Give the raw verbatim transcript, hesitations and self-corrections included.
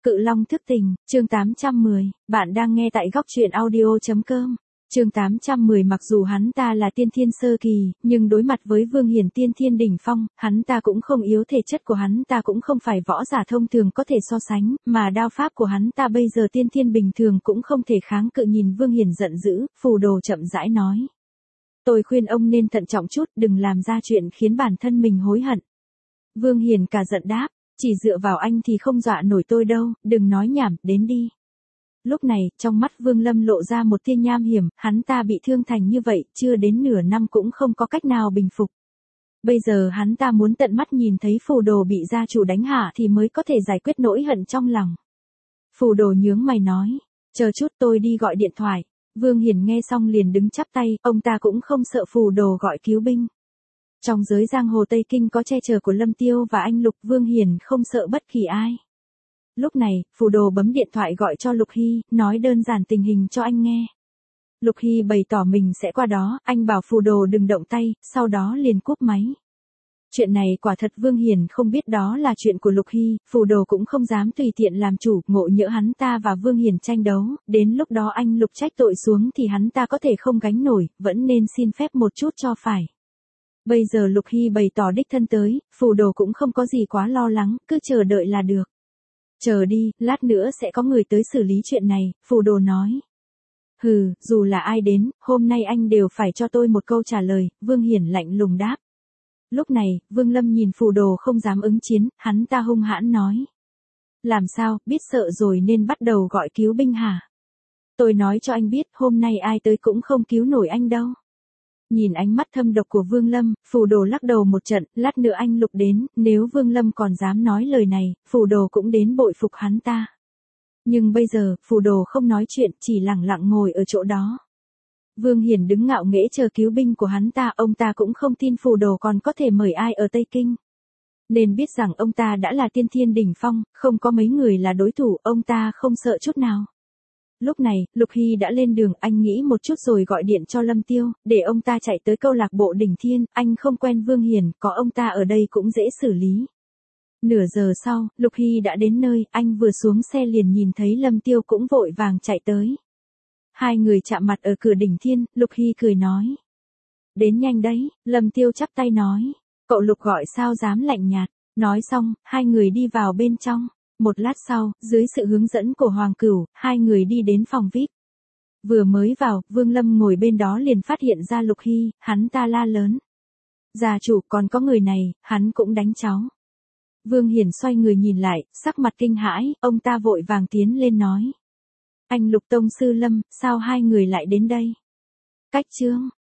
Cự Long thức tình, chương tám trăm mười, bạn đang nghe tại góc truyện audio.com. Chương tám trăm mười mặc dù hắn ta là tiên thiên sơ kỳ, nhưng đối mặt với Vương Hiển tiên thiên đỉnh phong, hắn ta cũng không yếu, thể chất của hắn ta cũng không phải võ giả thông thường có thể so sánh, mà đao pháp của hắn ta bây giờ tiên thiên bình thường cũng không thể kháng cự. Nhìn Vương Hiển giận dữ, phù đồ chậm rãi nói. Tôi khuyên ông nên thận trọng chút, đừng làm ra chuyện khiến bản thân mình hối hận. Vương Hiển cả giận đáp. Chỉ dựa vào anh thì không dọa nổi tôi đâu, đừng nói nhảm, đến đi. Lúc này, trong mắt Vương Lâm lộ ra một tia nham hiểm, hắn ta bị thương thành như vậy, chưa đến nửa năm cũng không có cách nào bình phục. Bây giờ hắn ta muốn tận mắt nhìn thấy phù đồ bị gia chủ đánh hạ thì mới có thể giải quyết nỗi hận trong lòng. Phù đồ nhướng mày nói, chờ chút tôi đi gọi điện thoại. Vương Hiển nghe xong liền đứng chắp tay, ông ta cũng không sợ phù đồ gọi cứu binh. Trong giới giang hồ Tây Kinh có che chở của Lâm Tiêu và anh Lục, Vương Hiển không sợ bất kỳ ai. Lúc này, phù đồ bấm điện thoại gọi cho Lục Hy, nói đơn giản tình hình cho anh nghe. Lục Hy bày tỏ mình sẽ qua đó, anh bảo phù đồ đừng động tay, sau đó liền cúp máy. Chuyện này quả thật Vương Hiển không biết đó là chuyện của Lục Hy, phù đồ cũng không dám tùy tiện làm chủ, ngộ nhỡ hắn ta và Vương Hiển tranh đấu, đến lúc đó anh Lục trách tội xuống thì hắn ta có thể không gánh nổi, vẫn nên xin phép một chút cho phải. Bây giờ Lục Hy bày tỏ đích thân tới, phù đồ cũng không có gì quá lo lắng, cứ chờ đợi là được. Chờ đi, lát nữa sẽ có người tới xử lý chuyện này, phù đồ nói. Hừ, dù là ai đến, hôm nay anh đều phải cho tôi một câu trả lời, Vương Hiển lạnh lùng đáp. Lúc này, Vương Lâm nhìn phù đồ không dám ứng chiến, hắn ta hung hãn nói. Làm sao, biết sợ rồi nên bắt đầu gọi cứu binh hả? Tôi nói cho anh biết, hôm nay ai tới cũng không cứu nổi anh đâu. Nhìn ánh mắt thâm độc của Vương Lâm, phù đồ lắc đầu một trận, lát nữa anh Lục đến, nếu Vương Lâm còn dám nói lời này, phù đồ cũng đến bội phục hắn ta. Nhưng bây giờ, phù đồ không nói chuyện, chỉ lặng lặng ngồi ở chỗ đó. Vương Hiển đứng ngạo nghễ chờ cứu binh của hắn ta, ông ta cũng không tin phù đồ còn có thể mời ai ở Tây Kinh. Nên biết rằng ông ta đã là tiên thiên đỉnh phong, không có mấy người là đối thủ, ông ta không sợ chút nào. Lúc này, Lục Hy đã lên đường, anh nghĩ một chút rồi gọi điện cho Lâm Tiêu, để ông ta chạy tới câu lạc bộ Đỉnh Thiên, anh không quen Vương Hiển, có ông ta ở đây cũng dễ xử lý. Nửa giờ sau, Lục Hy đã đến nơi, anh vừa xuống xe liền nhìn thấy Lâm Tiêu cũng vội vàng chạy tới. Hai người chạm mặt ở cửa Đỉnh Thiên, Lục Hy cười nói. Đến nhanh đấy, Lâm Tiêu chắp tay nói. Cậu Lục gọi sao dám lạnh nhạt, nói xong, hai người đi vào bên trong. Một lát sau, dưới sự hướng dẫn của Hoàng Cửu, hai người đi đến phòng vi ai pi. Vừa mới vào, Vương Lâm ngồi bên đó liền phát hiện ra Lục Hy, hắn ta la lớn. Gia chủ, còn có người này, hắn cũng đánh cháu. Vương Hiển xoay người nhìn lại, sắc mặt kinh hãi, ông ta vội vàng tiến lên nói. Anh Lục tông sư Lâm, sao hai người lại đến đây? Cách chương,